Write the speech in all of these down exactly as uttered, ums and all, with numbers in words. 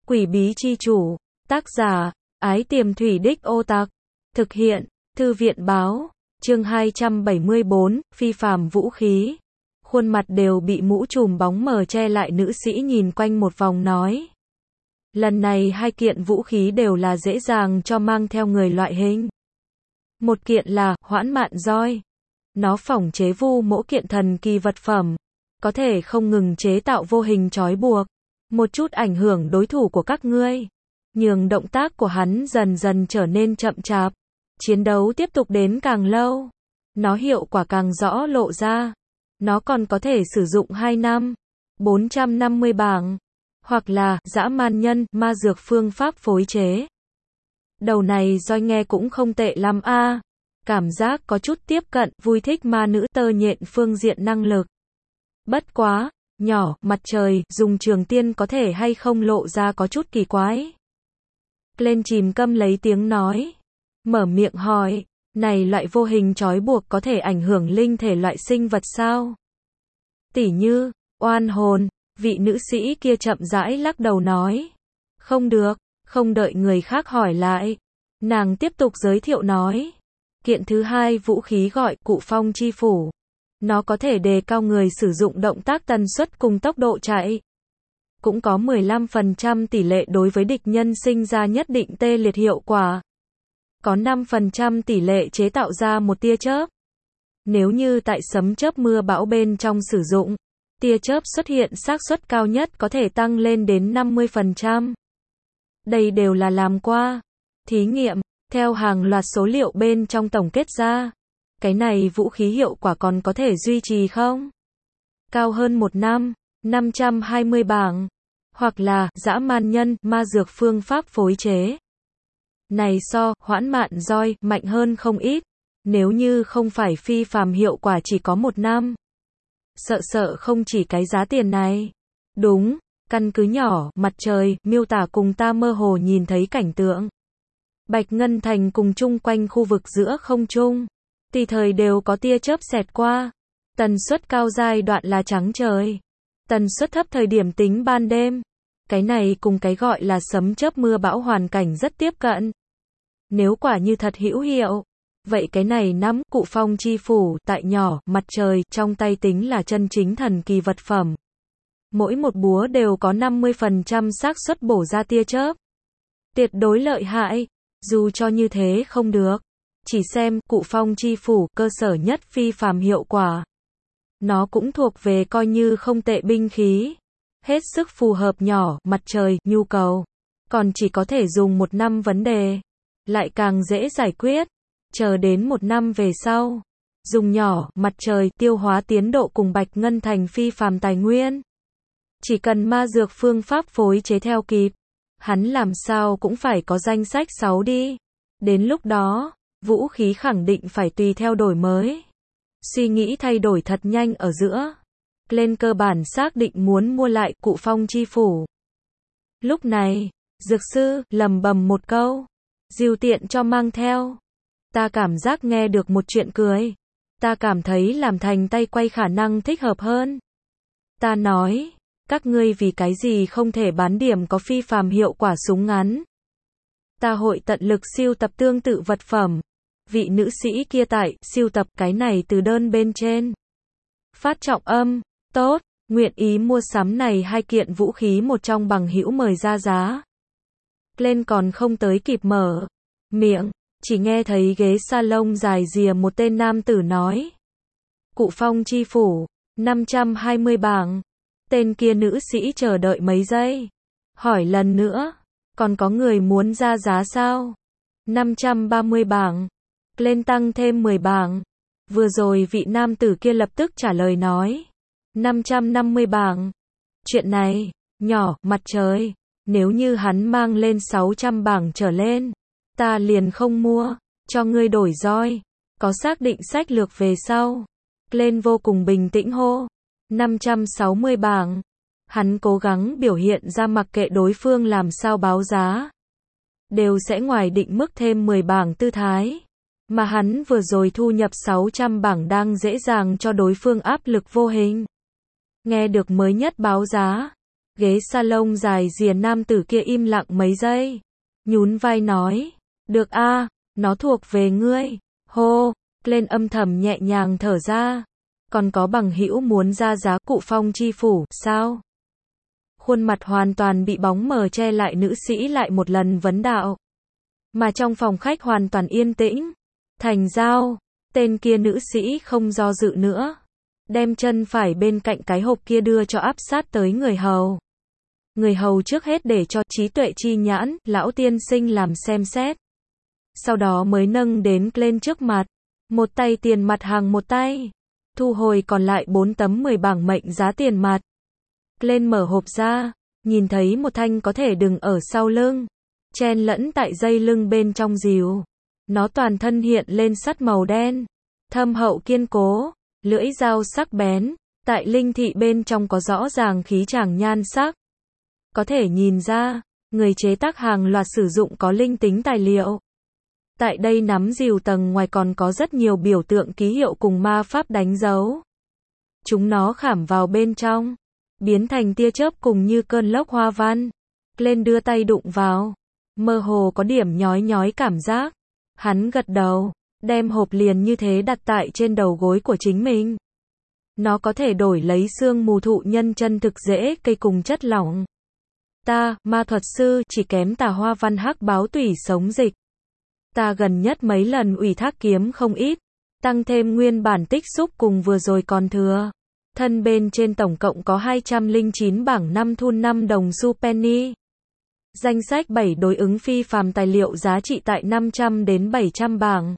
Quỷ bí chi chủ. Tác giả, Ái Tiềm Thủy Đích Ô Tạc. Thực hiện, Thư viện báo. Chương hai trăm bảy mươi bốn, phi phàm vũ khí. Khuôn mặt đều bị mũ trùm bóng mờ che lại nữ sĩ nhìn quanh một vòng nói. Lần này hai kiện vũ khí đều là dễ dàng cho mang theo người loại hình. Một kiện là hoãn mạn roi. Nó phỏng chế vu mỗ kiện thần kỳ vật phẩm. Có thể không ngừng chế tạo vô hình trói buộc. Một chút ảnh hưởng đối thủ của các ngươi. Nhường động tác của hắn dần dần trở nên chậm chạp. Chiến đấu tiếp tục đến càng lâu. Nó hiệu quả càng rõ lộ ra. Nó còn có thể sử dụng hai năm. bốn trăm năm mươi bảng. Hoặc là, dã man nhân, ma dược phương pháp phối chế. Đầu này roi nghe cũng không tệ lắm a. Cảm giác có chút tiếp cận, vui thích ma nữ tơ nhện phương diện năng lực. Bất quá, nhỏ, mặt trời, dùng trường tiên có thể hay không lộ ra có chút kỳ quái. Lên chìm câm lấy tiếng nói. Mở miệng hỏi, này loại vô hình trói buộc có thể ảnh hưởng linh thể loại sinh vật sao? Tỉ như, oan hồn, vị nữ sĩ kia chậm rãi lắc đầu nói. Không được, không đợi người khác hỏi lại. Nàng tiếp tục giới thiệu nói. Kiện thứ hai vũ khí gọi cụ phong chi phủ. Nó có thể đề cao người sử dụng động tác tần suất cùng tốc độ chạy. Cũng có mười lăm phần trăm tỷ lệ đối với địch nhân sinh ra nhất định tê liệt hiệu quả. Có năm phần trăm tỷ lệ chế tạo ra một tia chớp. Nếu như tại sấm chớp mưa bão bên trong sử dụng, tia chớp xuất hiện xác suất cao nhất có thể tăng lên đến năm mươi phần trăm. Đây đều là làm qua thí nghiệm, theo hàng loạt số liệu bên trong tổng kết ra. Cái này vũ khí hiệu quả còn có thể duy trì không? Cao hơn một năm, năm trăm hai mươi bảng. Hoặc là, dã man nhân, ma dược phương pháp phối chế. Này so, hoãn mạn roi, mạnh hơn không ít. Nếu như không phải phi phàm hiệu quả chỉ có một năm. Sợ sợ không chỉ cái giá tiền này. Đúng, căn cứ nhỏ, mặt trời, miêu tả cùng ta mơ hồ nhìn thấy cảnh tượng. Bạch Ngân Thành cùng chung quanh khu vực giữa không trung. Tùy thời đều có tia chớp xẹt qua. Tần suất cao giai đoạn là trắng trời. Tần suất thấp thời điểm tính ban đêm. Cái này cùng cái gọi là sấm chớp mưa bão hoàn cảnh rất tiếp cận. Nếu quả như thật hữu hiệu, vậy cái này nắm cụ phong chi phủ tại nhỏ, mặt trời, trong tay tính là chân chính thần kỳ vật phẩm. Mỗi một búa đều có năm mươi phần trăm xác suất bổ ra tia chớp. Tuyệt đối lợi hại. Dù cho như thế không được. Chỉ xem cụ phong chi phủ cơ sở nhất phi phàm hiệu quả. Nó cũng thuộc về coi như không tệ binh khí. Hết sức phù hợp nhỏ, mặt trời, nhu cầu. Còn chỉ có thể dùng một năm vấn đề. Lại càng dễ giải quyết. Chờ đến một năm về sau. Dùng nhỏ, mặt trời, tiêu hóa tiến độ cùng Bạch Ngân Thành phi phàm tài nguyên. Chỉ cần ma dược phương pháp phối chế theo kịp. Hắn làm sao cũng phải có danh sách sáu đi. Đến lúc đó, vũ khí khẳng định phải tùy theo đổi mới. Suy nghĩ thay đổi thật nhanh ở giữa. Lên cơ bản xác định muốn mua lại cụ phong chi phủ. Lúc này, dược sư lầm bầm một câu. Dìu tiện cho mang theo. Ta cảm giác nghe được một chuyện cười. Ta cảm thấy làm thành tay quay khả năng thích hợp hơn. Ta nói, các ngươi vì cái gì không thể bán điểm có phi phàm hiệu quả súng ngắn. Ta hội tận lực siêu tập tương tự vật phẩm. Vị nữ sĩ kia tại siêu tập cái này từ đơn bên trên. Phát trọng âm, tốt, nguyện ý mua sắm này hai kiện vũ khí một trong bằng hữu mời ra giá. Lên còn không tới kịp mở miệng, chỉ nghe thấy ghế salon dài rìa một tên nam tử nói. Cụ phong chi phủ, năm trăm hai mươi bảng. Tên kia nữ sĩ chờ đợi mấy giây. Hỏi lần nữa, còn có người muốn ra giá sao? năm trăm ba mươi bảng. Lên tăng thêm mười bảng. Vừa rồi vị nam tử kia lập tức trả lời nói. năm trăm năm mươi bảng. Chuyện này, nhỏ, mặt trời. Nếu như hắn mang lên sáu trăm bảng trở lên. Ta liền không mua. Cho ngươi đổi roi. Có xác định sách lược về sau. Lên vô cùng bình tĩnh hô. năm trăm sáu mươi bảng. Hắn cố gắng biểu hiện ra mặc kệ đối phương làm sao báo giá. Đều sẽ ngoài định mức thêm mười bảng tư thái. Mà hắn vừa rồi thu nhập sáu trăm bảng đang dễ dàng cho đối phương áp lực vô hình. Nghe được mới nhất báo giá. Ghế salon dài rìa nam tử kia im lặng mấy giây. Nhún vai nói. Được a, nó thuộc về ngươi. Hô, lên âm thầm nhẹ nhàng thở ra. Còn có bằng hữu muốn ra giá cụ Phong chi phủ, sao? Khuôn mặt hoàn toàn bị bóng mờ che lại nữ sĩ lại một lần vấn đạo. Mà trong phòng khách hoàn toàn yên tĩnh. Thành giao, tên kia nữ sĩ không do dự nữa. Đem chân phải bên cạnh cái hộp kia đưa cho áp sát tới người hầu. Người hầu trước hết để cho trí tuệ chi nhãn, lão tiên sinh làm xem xét. Sau đó mới nâng đến lên trước mặt. Một tay tiền mặt hàng một tay. Thu hồi còn lại bốn tấm mười bảng mệnh giá tiền mặt. Lên mở hộp ra, nhìn thấy một thanh có thể đừng ở sau lưng. Chen lẫn tại dây lưng bên trong dìu. Nó toàn thân hiện lên sắt màu đen. Thâm hậu kiên cố, lưỡi dao sắc bén. Tại linh thị bên trong có rõ ràng khí chàng nhan sắc. Có thể nhìn ra, người chế tác hàng loạt sử dụng có linh tính tài liệu. Tại đây nắm dìu tầng ngoài còn có rất nhiều biểu tượng ký hiệu cùng ma pháp đánh dấu. Chúng nó khảm vào bên trong, biến thành tia chớp cùng như cơn lốc hoa văn. Lên đưa tay đụng vào, mơ hồ có điểm nhói nhói cảm giác. Hắn gật đầu, đem hộp liền như thế đặt tại trên đầu gối của chính mình. Nó có thể đổi lấy xương mù thụ nhân chân thực dễ cây cùng chất lỏng. Ta, ma thuật sư, chỉ kém tà hoa văn hắc báo tủy sống dịch. Ta gần nhất mấy lần ủy thác kiếm không ít, tăng thêm nguyên bản tích xúc cùng vừa rồi còn thừa. Thân bên trên tổng cộng có hai trăm lẻ chín bảng năm thun năm đồng xu penny. Danh sách bảy đối ứng phi phàm tài liệu giá trị tại năm trăm đến bảy trăm bảng.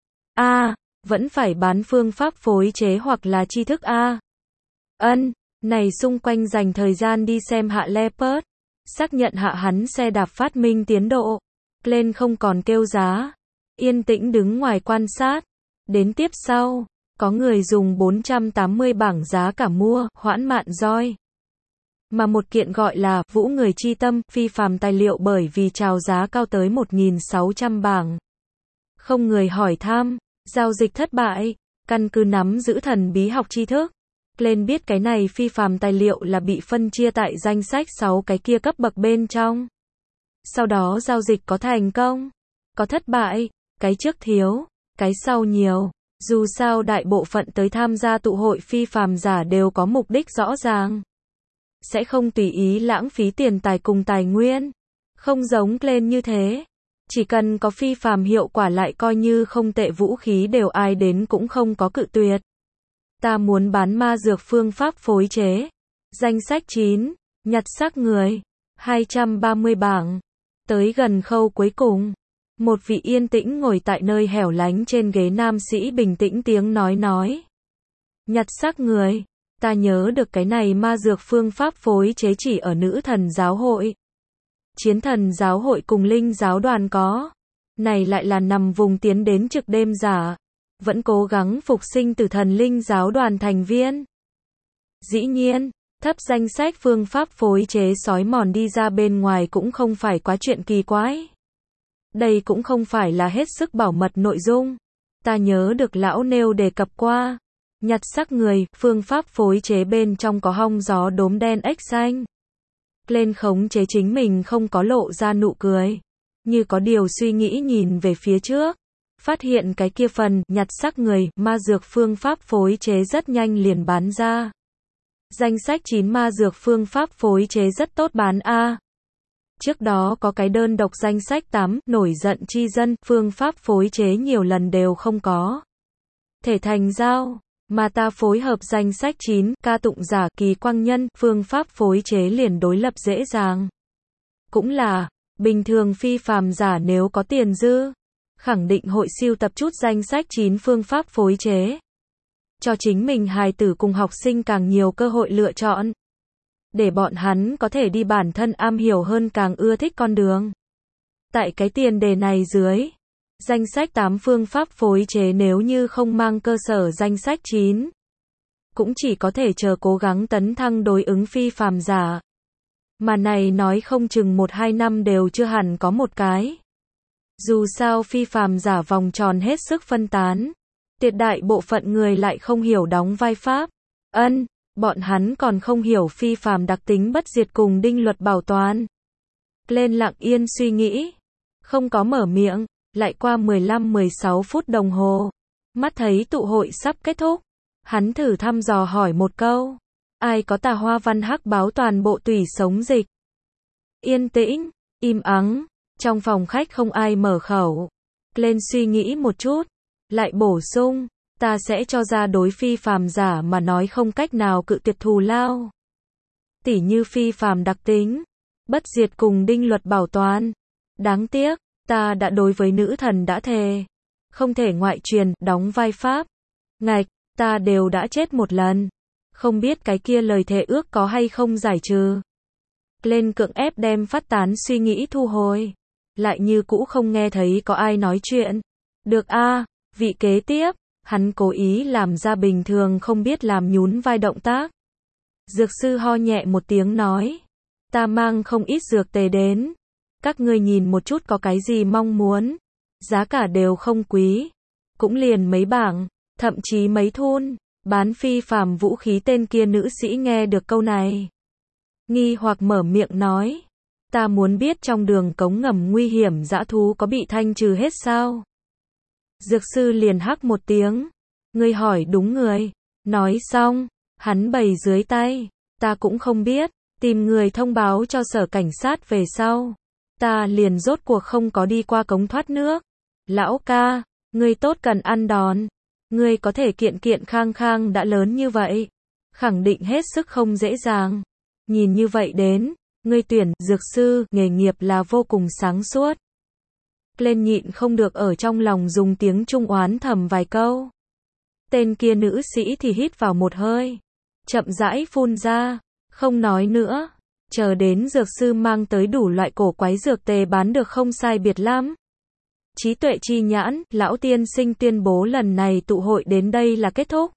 A, vẫn phải bán phương pháp phối chế hoặc là tri thức A. Ân, này xung quanh dành thời gian đi xem hạ Leopard, xác nhận hạ hắn xe đạp phát minh tiến độ. Lên không còn kêu giá, yên tĩnh đứng ngoài quan sát. Đến tiếp sau, có người dùng bốn trăm tám mươi bảng giá cả mua, hoãn mạn roi. Mà một kiện gọi là Vũ người chi tâm, phi phàm tài liệu bởi vì chào giá cao tới một nghìn sáu trăm bảng. Không người hỏi thăm, giao dịch thất bại, căn cứ nắm giữ thần bí học tri thức. Lên biết cái này phi phàm tài liệu là bị phân chia tại danh sách sáu cái kia cấp bậc bên trong. Sau đó giao dịch có thành công, có thất bại, cái trước thiếu, cái sau nhiều. Dù sao đại bộ phận tới tham gia tụ hội phi phàm giả đều có mục đích rõ ràng. Sẽ không tùy ý lãng phí tiền tài cùng tài nguyên. Không giống lên như thế. Chỉ cần có phi phàm hiệu quả lại coi như không tệ vũ khí đều ai đến cũng không có cự tuyệt. Ta muốn bán ma dược phương pháp phối chế. Danh sách chín, nhặt xác người, hai trăm ba mươi bảng. Tới gần khâu cuối cùng, một vị yên tĩnh ngồi tại nơi hẻo lánh trên ghế nam sĩ bình tĩnh tiếng nói nói. Nhặt xác người, ta nhớ được cái này ma dược phương pháp phối chế chỉ ở nữ thần giáo hội. Chiến thần giáo hội cùng linh giáo đoàn có. Này lại là nằm vùng tiến đến trực đêm giả. Vẫn cố gắng phục sinh từ thần linh giáo đoàn thành viên. Dĩ nhiên, thấp danh sách phương pháp phối chế sói mòn đi ra bên ngoài cũng không phải quá chuyện kỳ quái. Đây cũng không phải là hết sức bảo mật nội dung. Ta nhớ được lão nêu đề cập qua. Nhặt xác người, phương pháp phối chế bên trong có hong gió đốm đen ếch xanh. Lên khống chế chính mình không có lộ ra nụ cười. Như có điều suy nghĩ nhìn về phía trước. Phát hiện cái kia phần, nhặt xác người, ma dược phương pháp phối chế rất nhanh liền bán ra. Danh sách chín ma dược phương pháp phối chế rất tốt bán A. Trước đó có cái đơn độc danh sách tám, nổi giận chi dân, phương pháp phối chế nhiều lần đều không có. Thể thành giao, mà ta phối hợp danh sách chín, ca tụng giả, kỳ quang nhân, phương pháp phối chế liền đối lập dễ dàng. Cũng là, bình thường phi phàm giả nếu có tiền dư, khẳng định hội siêu tập chút danh sách chín phương pháp phối chế. Cho chính mình hài tử cùng học sinh càng nhiều cơ hội lựa chọn. Để bọn hắn có thể đi bản thân am hiểu hơn càng ưa thích con đường. Tại cái tiền đề này dưới, danh sách tám phương pháp phối chế nếu như không mang cơ sở danh sách chín, cũng chỉ có thể chờ cố gắng tấn thăng đối ứng phi phàm giả. Mà này nói không chừng một hai năm đều chưa hẳn có một cái. Dù sao phi phàm giả vòng tròn hết sức phân tán. Tuyệt đại bộ phận người lại không hiểu đóng vai pháp. Ân, Bọn hắn còn không hiểu phi phàm đặc tính bất diệt cùng đinh luật bảo toàn. Lên lặng yên suy nghĩ. Không có mở miệng. Lại qua mười lăm mười sáu phút đồng hồ. Mắt thấy tụ hội sắp kết thúc. Hắn thử thăm dò hỏi một câu. Ai có tà hoa văn hắc báo toàn bộ tùy sống dịch? Yên tĩnh, im ắng. Trong phòng khách không ai mở khẩu. Lên suy nghĩ một chút. Lại bổ sung. Ta sẽ cho ra đối phi phàm giả mà nói không cách nào cự tuyệt thù lao. Tỉ như phi phàm đặc tính. Bất diệt cùng đinh luật bảo toàn. Đáng tiếc, ta đã đối với nữ thần đã thề. Không thể ngoại truyền, đóng vai pháp. Ngạch, ta đều đã chết một lần. Không biết cái kia lời thề ước có hay không giải trừ. Lên cưỡng ép đem phát tán suy nghĩ thu hồi. Lại như cũ không nghe thấy có ai nói chuyện. Được a, vị kế tiếp. Hắn cố ý làm ra bình thường không biết làm nhún vai động tác. Dược sư ho nhẹ một tiếng nói. Ta mang không ít dược tề đến. Các ngươi nhìn một chút có cái gì mong muốn. Giá cả đều không quý. Cũng liền mấy bảng, thậm chí mấy thun. Bán phi phàm vũ khí tên kia nữ sĩ nghe được câu này. Nghi hoặc mở miệng nói. Ta muốn biết trong đường cống ngầm nguy hiểm dã thú có bị thanh trừ hết sao? Dược sư liền hắc một tiếng. Ngươi hỏi đúng người. Nói xong, hắn bày dưới tay. Ta cũng không biết. Tìm người thông báo cho sở cảnh sát về sau. Ta liền rốt cuộc không có đi qua cống thoát nước. Lão ca, ngươi tốt cần ăn đòn. Ngươi có thể kiện kiện khang khang đã lớn như vậy. Khẳng định hết sức không dễ dàng. Nhìn như vậy đến, ngươi tuyển dược sư, nghề nghiệp là vô cùng sáng suốt. Lên nhịn không được ở trong lòng dùng tiếng Trung oán thầm vài câu. Tên kia nữ sĩ thì hít vào một hơi. Chậm rãi phun ra. Không nói nữa. Chờ đến dược sư mang tới đủ loại cổ quái dược tề bán được không sai biệt lắm. Trí tuệ chi nhãn, lão tiên sinh tuyên bố lần này tụ hội đến đây là kết thúc.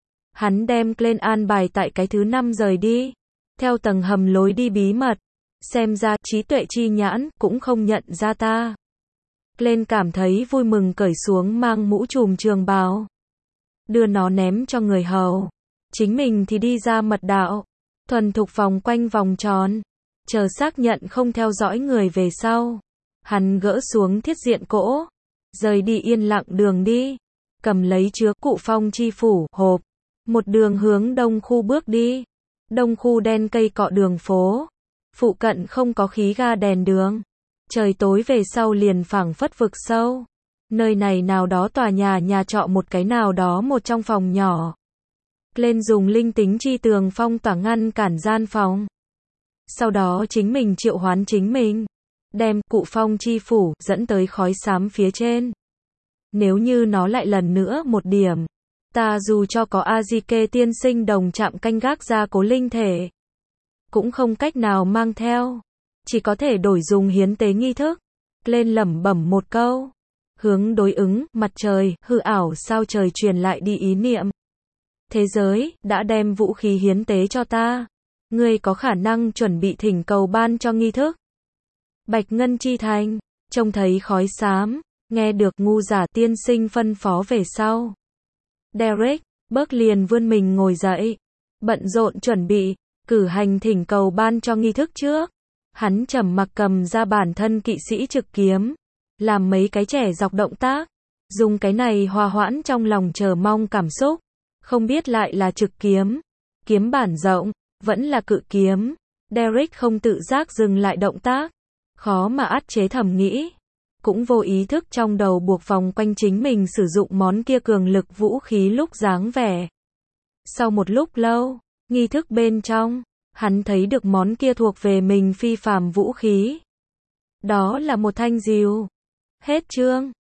Hắn đem Glenn an bài tại cái thứ năm rời đi. Theo tầng hầm lối đi bí mật. Xem ra trí tuệ chi nhãn cũng không nhận ra ta. Glenn cảm thấy vui mừng cởi xuống mang mũ trùm trường bào. Đưa nó ném cho người hầu. Chính mình thì đi ra mật đạo. Thuần thục vòng quanh vòng tròn. Chờ xác nhận không theo dõi người về sau. Hắn gỡ xuống thiết diện cỗ. Rời đi yên lặng đường đi. Cầm lấy chứa cụ phong chi phủ, hộp. Một đường hướng đông khu bước đi. Đông khu đen cây cọ đường phố. Phụ cận không có khí ga đèn đường. Trời tối về sau liền phảng phất vực sâu. Nơi này nào đó tòa nhà nhà trọ một cái nào đó một trong phòng nhỏ. Lên dùng linh tính chi tường phong tỏa ngăn cản gian phòng. Sau đó chính mình triệu hoán chính mình. Đem cụ phong chi phủ dẫn tới khói xám phía trên. Nếu như nó lại lần nữa một điểm. Ta dù cho có Azike tiên sinh đồng chạm canh gác ra cố linh thể. Cũng không cách nào mang theo. Chỉ có thể đổi dùng hiến tế nghi thức. Lên lẩm bẩm một câu. Hướng đối ứng, mặt trời, hư ảo sao trời truyền lại đi ý niệm. Thế giới, đã đem vũ khí hiến tế cho ta. Ngươi có khả năng chuẩn bị thỉnh cầu ban cho nghi thức. Bạch Ngân Chi Thành, trông thấy khói xám, nghe được ngu giả tiên sinh phân phó về sau. Derek, Burke liền vươn mình ngồi dậy. Bận rộn chuẩn bị, cử hành thỉnh cầu ban cho nghi thức trước. Hắn trầm mặc cầm ra bản thân kỵ sĩ trực kiếm. Làm mấy cái trẻ dọc động tác. Dùng cái này hòa hoãn trong lòng chờ mong cảm xúc. Không biết lại là trực kiếm. Kiếm bản rộng, vẫn là cự kiếm. Derek không tự giác dừng lại động tác. Khó mà át chế thầm nghĩ. Cũng vô ý thức trong đầu buộc vòng quanh chính mình sử dụng món kia cường lực vũ khí lúc dáng vẻ. Sau một lúc lâu, nghi thức bên trong, hắn thấy được món kia thuộc về mình phi phàm vũ khí. Đó là một thanh rìu. Hết chương.